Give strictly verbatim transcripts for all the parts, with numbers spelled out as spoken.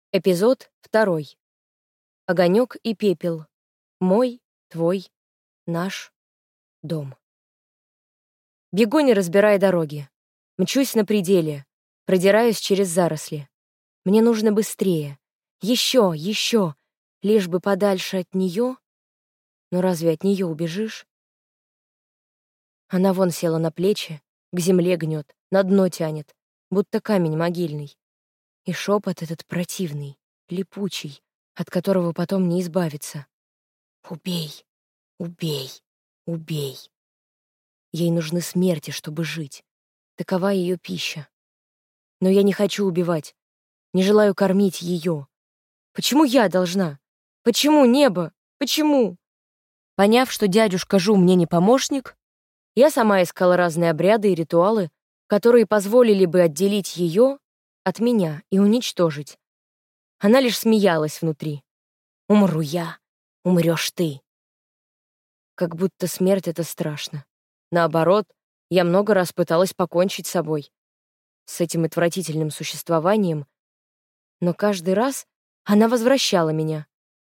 Эпизод второй. Огонек и пепел. Мой, твой, наш дом. Бегу, не разбирая дороги. Мчусь на пределе. Продираюсь через заросли. Мне нужно быстрее. Еще, еще. Лишь бы подальше от нее. Но разве от нее убежишь? Она вон села на плечи, к земле гнет, на дно тянет, будто камень могильный. И шепот этот противный, липучий, от которого потом не избавиться. Убей, убей, убей. Ей нужны смерти, чтобы жить. Такова ее пища. Но я не хочу убивать, не желаю кормить ее. Почему я должна? Почему небо? Почему? Поняв, что дядюшка Жу мне не помощник, я сама искала разные обряды и ритуалы, которые позволили бы отделить ее от меня и уничтожить. Она лишь смеялась внутри. «Умру я, умрешь ты». Как будто смерть — это страшно. Наоборот, я много раз пыталась покончить с собой, с этим отвратительным существованием, но каждый раз она возвращала меня.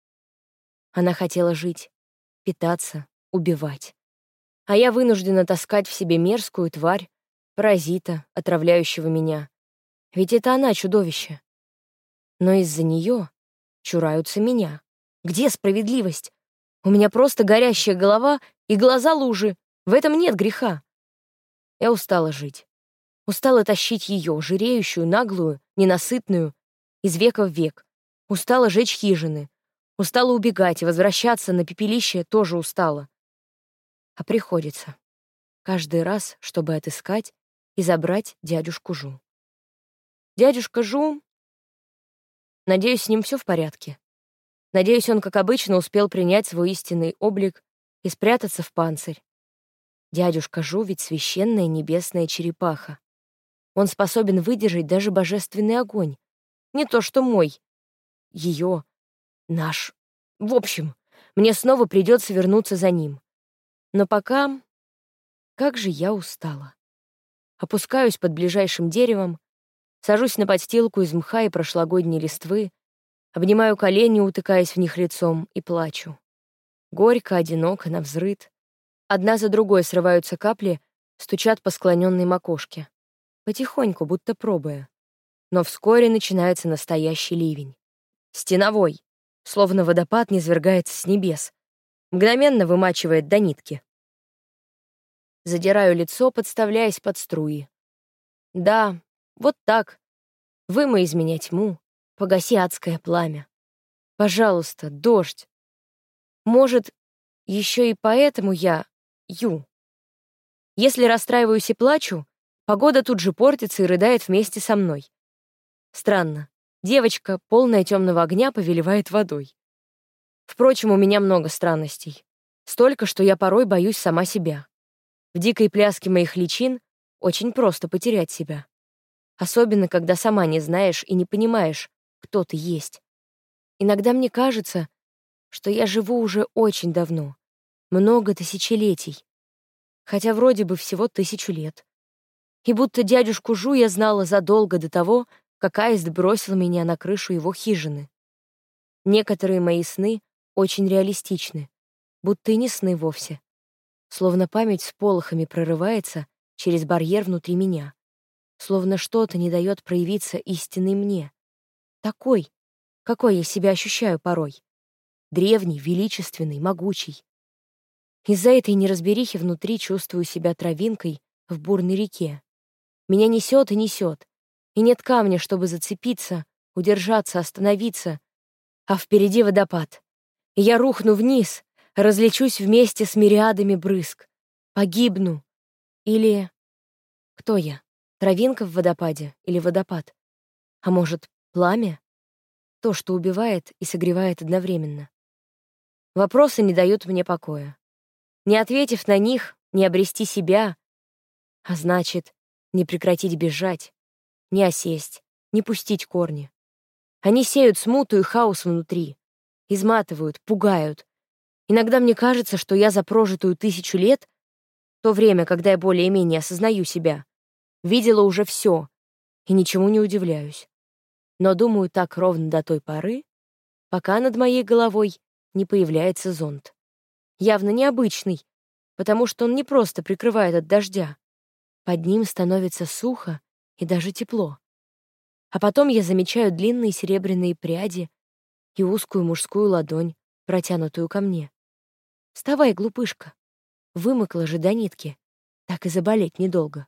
Она хотела жить, питаться, убивать. А я вынуждена таскать в себе мерзкую тварь, паразита, отравляющего меня. Ведь это она чудовище. Но из-за нее чураются меня. Где справедливость? У меня просто горящая голова и глаза лужи. В этом нет греха. Я устала жить. Устала тащить ее, жиреющую, наглую, ненасытную, из века в век. Устала жечь хижины. Устала убегать и возвращаться на пепелище тоже устала. А приходится. Каждый раз, чтобы отыскать и забрать дядюшку Жу. Дядюшка Жу... Надеюсь, с ним все в порядке. Надеюсь, он, как обычно, успел принять свой истинный облик и спрятаться в панцирь. Дядюшка Жу ведь священная небесная черепаха. Он способен выдержать даже божественный огонь. Не то что мой. Ее. Наш. В общем, мне снова придется вернуться за ним. Но пока... Как же я устала. Опускаюсь под ближайшим деревом, сажусь на подстилку из мха и прошлогодней листвы, обнимаю колени, утыкаясь в них лицом, и плачу. Горько, одиноко, навзрыд. Одна за другой срываются капли, стучат по склоненной макушке. Потихоньку, будто пробуя. Но вскоре начинается настоящий ливень. Стеновой, словно водопад низвергается с небес, мгновенно вымачивает до нитки. Задираю лицо, подставляясь под струи. Да, вот так. Вымой из меня тьму, погаси адское пламя. Пожалуйста, дождь. Может, еще и поэтому я Ю. Если расстраиваюсь и плачу, погода тут же портится и рыдает вместе со мной. Странно. Девочка, полная темного огня, повелевает водой. Впрочем, у меня много странностей. Столько, что я порой боюсь сама себя. В дикой пляске моих личин очень просто потерять себя. Особенно, когда сама не знаешь и не понимаешь, кто ты есть. Иногда мне кажется, что я живу уже очень давно, много тысячелетий, хотя вроде бы всего тысячу лет. И будто дядюшку Жу я знала задолго до того, как аист бросил меня на крышу его хижины. Некоторые мои сны очень реалистичны, будто и не сны вовсе. Словно память с полохами прорывается через барьер внутри меня. Словно что-то не дает проявиться истинной мне. Такой, какой я себя ощущаю порой. Древний, величественный, могучий. Из-за этой неразберихи внутри чувствую себя травинкой в бурной реке. Меня несет и несет, и нет камня, чтобы зацепиться, удержаться, остановиться, а впереди водопад. И я рухну вниз, разлечусь вместе с мириадами брызг, погибну. Или... Кто я? Травинка в водопаде или водопад? А может, пламя? То, что убивает и согревает одновременно. Вопросы не дают мне покоя. Не ответив на них, не обрести себя, а значит, не прекратить бежать, не осесть, не пустить корни. Они сеют смуту и хаос внутри, изматывают, пугают. Иногда мне кажется, что я за прожитую тысячу лет, то время, когда я более-менее осознаю себя, видела уже все и ничему не удивляюсь. но думаю так ровно до той поры, пока над моей головой не появляется зонт. Явно необычный, потому что он не просто прикрывает от дождя. Под ним становится сухо и даже тепло. А потом я замечаю длинные серебряные пряди и узкую мужскую ладонь, протянутую ко мне. «Вставай, глупышка. Вымокла же до нитки. Так и заболеть недолго».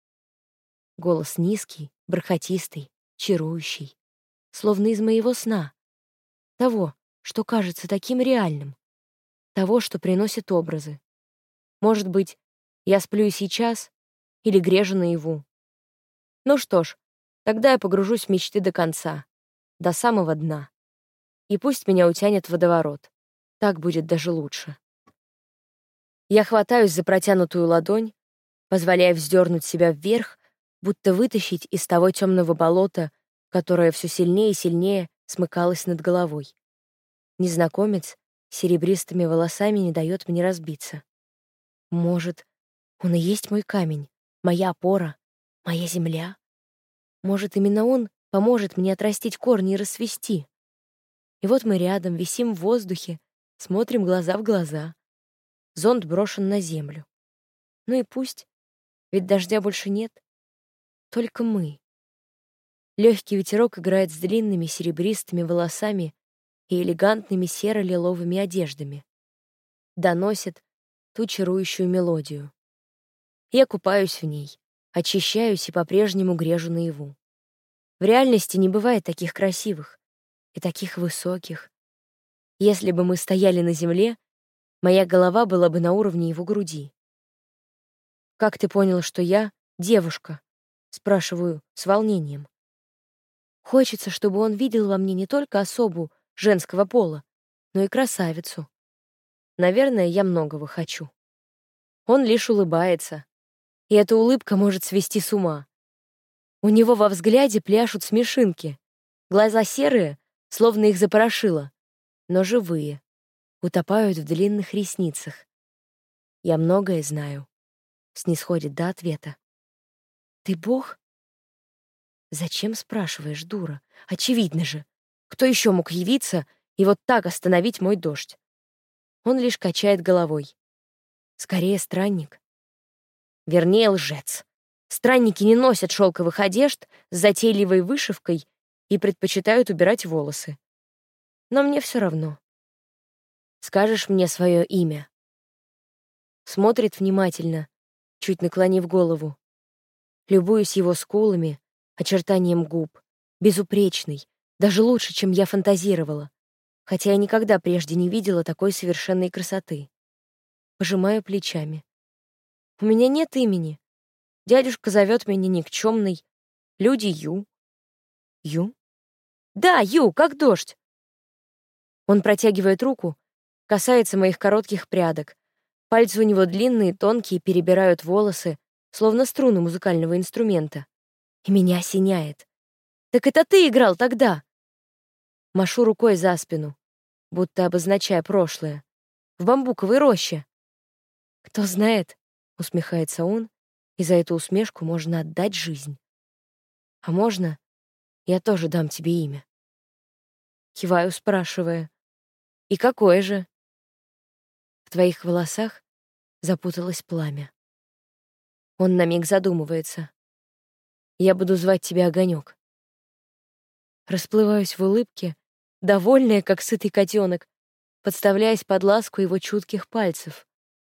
Голос низкий, бархатистый, чарующий, словно из моего сна. Того, что кажется таким реальным. Того, что приносит образы. Может быть, я сплю и сейчас, или грежу наяву. Ну что ж, тогда я погружусь в мечты до конца, до самого дна. И пусть меня утянет в водоворот. Так будет даже лучше. Я хватаюсь за протянутую ладонь, позволяя вздернуть себя вверх, будто вытащить из того темного болота, которое все сильнее и сильнее смыкалось над головой. Незнакомец с серебристыми волосами не дает мне разбиться. Может, он и есть мой камень, моя опора, моя земля? Может, именно он поможет мне отрастить корни и расцвести? И вот мы рядом, висим в воздухе, смотрим глаза в глаза. Зонт брошен на землю. Ну и пусть, ведь дождя больше нет. Только мы. Легкий ветерок играет с длинными серебристыми волосами и элегантными серо-лиловыми одеждами. Доносит ту чарующую мелодию. Я купаюсь в ней, очищаюсь и по-прежнему грежу наяву. В реальности не бывает таких красивых и таких высоких. Если бы мы стояли на земле, моя голова была бы на уровне его груди. «Как ты понял, что я девушка?» — спрашиваю с волнением. Хочется, чтобы он видел во мне не только особу женского пола, но и красавицу. Наверное, я многого хочу. Он лишь улыбается, и эта улыбка может свести с ума. У него во взгляде пляшут смешинки. Глаза серые, словно их запорошило, но живые, утопают в длинных ресницах. Я многое знаю. Снисходит до ответа. Ты бог? Зачем спрашиваешь, дура? Очевидно же. Кто еще мог явиться и вот так остановить мой дождь? Он лишь качает головой. Скорее, странник. Вернее, лжец. Странники не носят шелковых одежд с затейливой вышивкой и предпочитают убирать волосы. Но мне все равно. Скажешь мне свое имя? Смотрит внимательно, чуть наклонив голову. Любуюсь его скулами, очертанием губ. Безупречный, даже лучше, чем я фантазировала. Хотя я никогда прежде не видела такой совершенной красоты. Пожимаю плечами. У меня нет имени. Дядюшка зовет меня никчемной. Люди Ю. Ю? Да, Ю, как дождь. Он протягивает руку, касается моих коротких прядок. Пальцы у него длинные, тонкие, перебирают волосы, словно струны музыкального инструмента. И меня осеняет. Так это ты играл тогда? Машу рукой за спину, будто обозначая прошлое. В бамбуковой роще. Кто знает, усмехается он, и за эту усмешку можно отдать жизнь. А можно, я тоже дам тебе имя. Киваю, спрашивая. И какое же? В твоих волосах запуталось пламя. Он на миг задумывается. Я буду звать тебя Огонек. Расплываюсь в улыбке, довольная, как сытый котенок, подставляясь под ласку его чутких пальцев.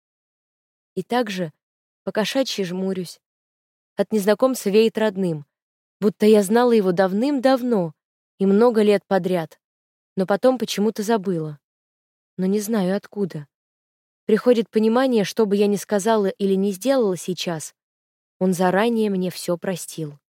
И также покошачьи жмурюсь. От незнакомца веет родным, будто я знала его давным-давно и много лет подряд, но потом почему-то забыла. Но не знаю откуда. Приходит понимание, что бы я ни сказала или не сделала сейчас, он заранее мне все простил.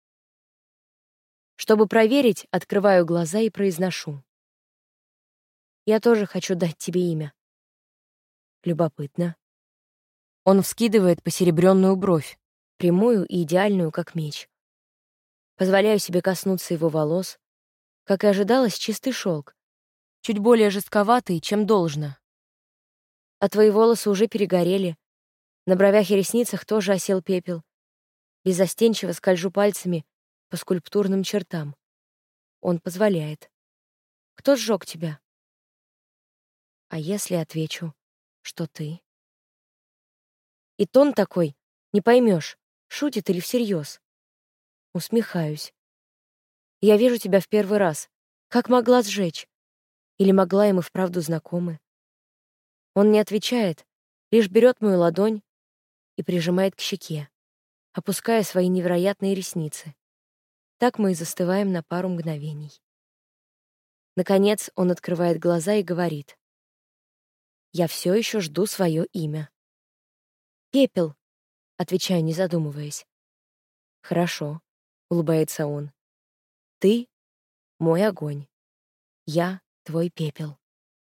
Чтобы проверить, открываю глаза и произношу. Я тоже хочу дать тебе имя. Любопытно. Он вскидывает посеребренную бровь, прямую и идеальную, как меч. Позволяю себе коснуться его волос. Как и ожидалось, чистый шелк, чуть более жестковатый, чем должно. А твои волосы уже перегорели. На бровях и ресницах тоже осел пепел. Беззастенчиво скольжу пальцами по скульптурным чертам. Он позволяет. Кто сжег тебя? А если отвечу, что ты? И тон такой, не поймешь, шутит или всерьез. Усмехаюсь. Я вижу тебя в первый раз. Как могла сжечь? Или могла, и мы вправду знакомы? Он не отвечает, лишь берет мою ладонь и прижимает к щеке, опуская свои невероятные ресницы. Так мы и застываем на пару мгновений. Наконец он открывает глаза и говорит: «Я все еще жду свое имя». «Пепел», — отвечаю, не задумываясь. «Хорошо», — улыбается он. «Ты — мой огонь. Я — твой пепел».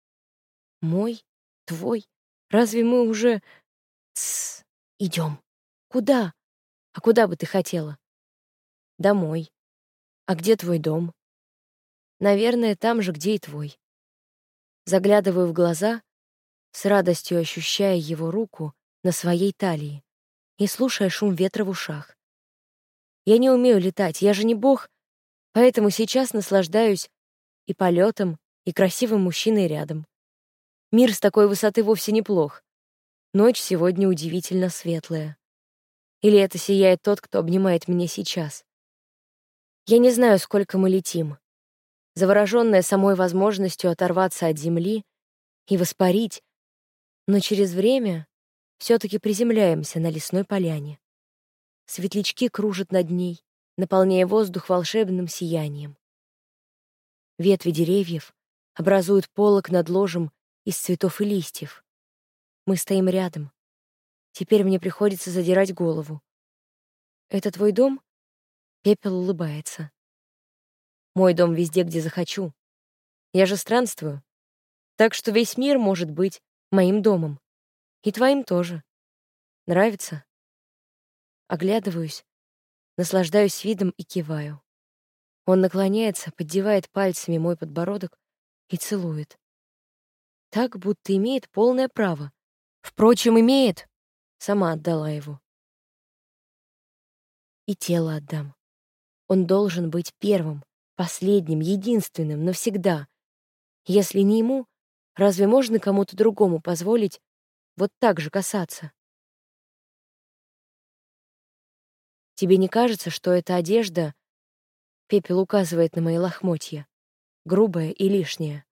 «Мой? Твой? Разве мы уже...» «Тссс, идем». «Куда? А куда бы ты хотела?» «Домой». «А где твой дом?» «Наверное, там же, где и твой». Заглядываю в глаза, с радостью ощущая его руку на своей талии и слушая шум ветра в ушах. Я не умею летать, я же не бог, поэтому сейчас наслаждаюсь и полетом, и красивым мужчиной рядом. Мир с такой высоты вовсе неплох. Ночь сегодня удивительно светлая. Или это сияет тот, кто обнимает меня сейчас? Я не знаю, сколько мы летим. Заворожённая самой возможностью оторваться от земли и воспарить, но через время все-таки приземляемся на лесной поляне. Светлячки кружат над ней, наполняя воздух волшебным сиянием. Ветви деревьев образуют полог над ложем из цветов и листьев. Мы стоим рядом. Теперь мне приходится задирать голову. «Это твой дом?» Пепел улыбается. «Мой дом везде, где захочу. Я же странствую. Так что весь мир может быть моим домом. И твоим тоже. Нравится?» Оглядываюсь, наслаждаюсь видом и киваю. Он наклоняется, поддевает пальцами мой подбородок и целует. Так, будто имеет полное право. Впрочем, имеет. Сама отдала его. И тело отдам. Он должен быть первым, последним, единственным, навсегда. Если не ему, разве можно кому-то другому позволить вот так же касаться? Тебе не кажется, что эта одежда, Пепел указывает на мои лохмотья, грубая и лишняя?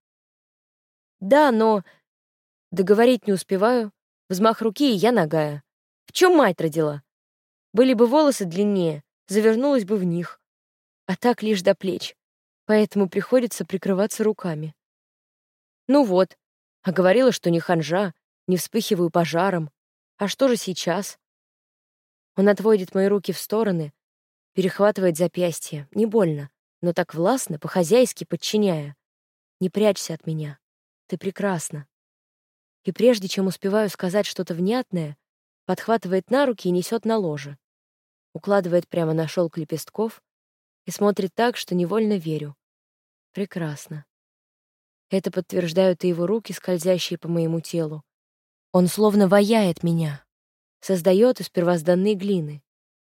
Да, но... Договорить не успеваю. Взмах руки, и я нагая. В чем мать родила? Были бы волосы длиннее, завернулась бы в них. А так лишь до плеч. Поэтому приходится прикрываться руками. Ну вот. А говорила, что не ханжа, не вспыхиваю пожаром. А что же сейчас? Он отводит мои руки в стороны, перехватывает запястье. Не больно, но так властно, по-хозяйски подчиняя. Не прячься от меня. Ты прекрасна. И прежде чем успеваю сказать что-то внятное, подхватывает на руки и несет на ложе. Укладывает прямо на шелк лепестков и смотрит так, что невольно верю. Прекрасно. Это подтверждают и его руки, скользящие по моему телу. Он словно ваяет меня, создает из первозданной глины.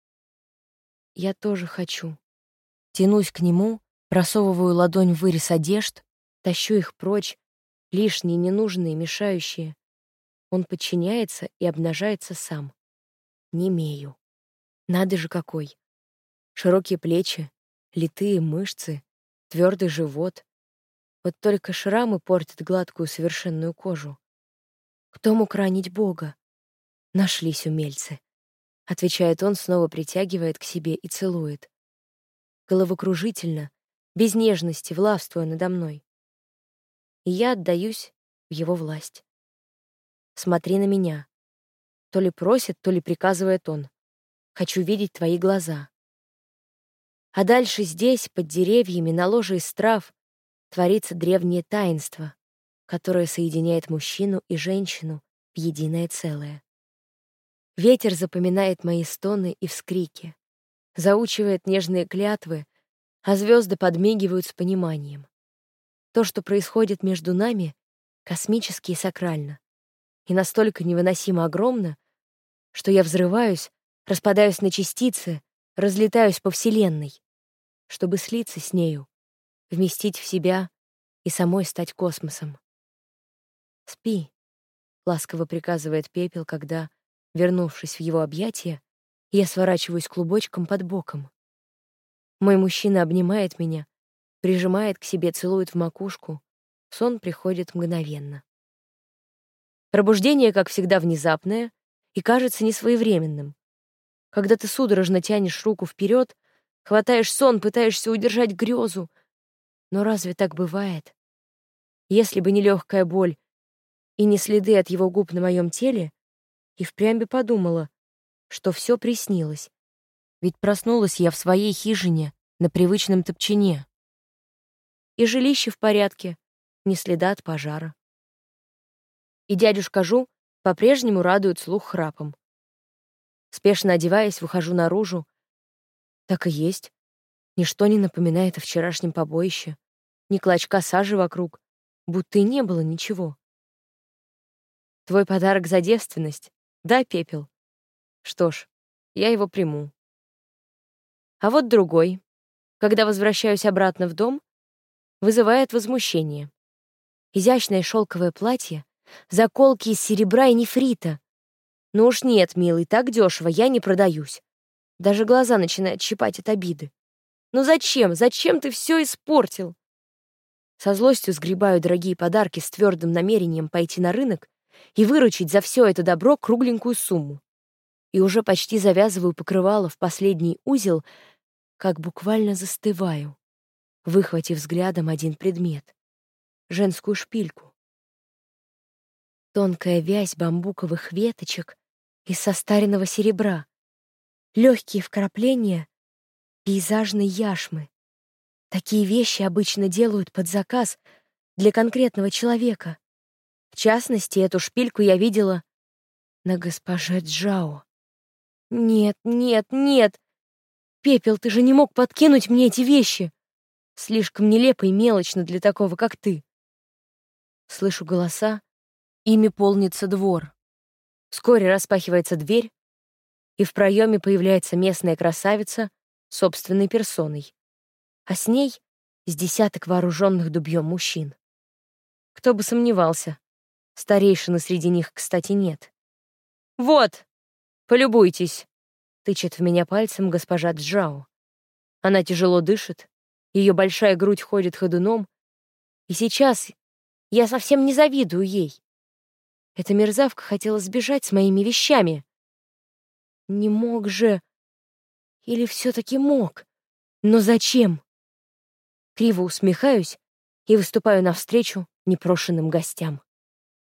Я тоже хочу. Тянусь к нему, просовываю ладонь в вырез одежд, тащу их прочь, лишние, ненужные, мешающие. Он подчиняется и обнажается сам. Немею. Надо же какой. Широкие плечи, литые мышцы, твердый живот. Вот только шрамы портят гладкую совершенную кожу. Кто мог ранить Бога? Нашлись умельцы. Отвечает он, снова притягивает к себе и целует. Головокружительно, без нежности, властвуя надо мной. И я отдаюсь в его власть. Смотри на меня. То ли просит, то ли приказывает он. Хочу видеть твои глаза. А дальше здесь, под деревьями, на ложе из трав, творится древнее таинство, которое соединяет мужчину и женщину в единое целое. Ветер запоминает мои стоны и вскрики, заучивает нежные клятвы, а звезды подмигивают с пониманием. То, что происходит между нами, космически и сакрально, и настолько невыносимо огромно, что я взрываюсь, распадаюсь на частицы, разлетаюсь по Вселенной, чтобы слиться с нею, вместить в себя и самой стать космосом. «Спи», — ласково приказывает Пепел, когда, вернувшись в его объятия, я сворачиваюсь клубочком под боком. Мой мужчина обнимает меня, прижимает к себе, целует в макушку. Сон приходит мгновенно. Пробуждение, как всегда, внезапное и кажется несвоевременным. Когда ты судорожно тянешь руку вперед, хватаешь сон, пытаешься удержать грезу. Но разве так бывает? Если бы не легкая боль и не следы от его губ на моем теле, и впрямь бы подумала, что все приснилось. Ведь проснулась я в своей хижине на привычном топчине. И жилище в порядке, ни следа от пожара. И дядюшка Жу по-прежнему радует слух храпом. Спешно одеваясь, выхожу наружу. Так и есть. Ничто не напоминает о вчерашнем побоище. Ни клочка сажи вокруг, будто и не было ничего. Твой подарок за девственность, да, Пепел? Что ж, я его приму. А вот другой, когда возвращаюсь обратно в дом, вызывает возмущение. Изящное шелковое платье, заколки из серебра и нефрита. Ну уж нет, милый, так дешево я не продаюсь. Даже глаза начинают щипать от обиды. Ну зачем, зачем ты все испортил? Со злостью сгребаю дорогие подарки с твердым намерением пойти на рынок и выручить за все это добро кругленькую сумму. И уже почти завязываю покрывало в последний узел, как буквально застываю, выхватив взглядом один предмет — женскую шпильку. Тонкая вязь бамбуковых веточек из состаренного серебра, легкие вкрапления пейзажной яшмы. Такие вещи обычно делают под заказ для конкретного человека. В частности, эту шпильку я видела на госпоже Джао. Нет, нет, нет! Пепел, ты же не мог подкинуть мне эти вещи! Слишком нелепо и мелочно для такого, как ты. Слышу голоса, ими полнится двор. Вскоре распахивается дверь, и в проеме появляется местная красавица собственной персоной, а с ней с десяток вооруженных дубьем мужчин. Кто бы сомневался, старейшины среди них, кстати, нет. «Вот, полюбуйтесь», — тычет в меня пальцем госпожа Джао. Она тяжело дышит, ее большая грудь ходит ходуном, и сейчас я совсем не завидую ей. Эта мерзавка хотела сбежать с моими вещами. Не мог же... Или все-таки мог? Но зачем? Криво усмехаюсь и выступаю навстречу непрошенным гостям.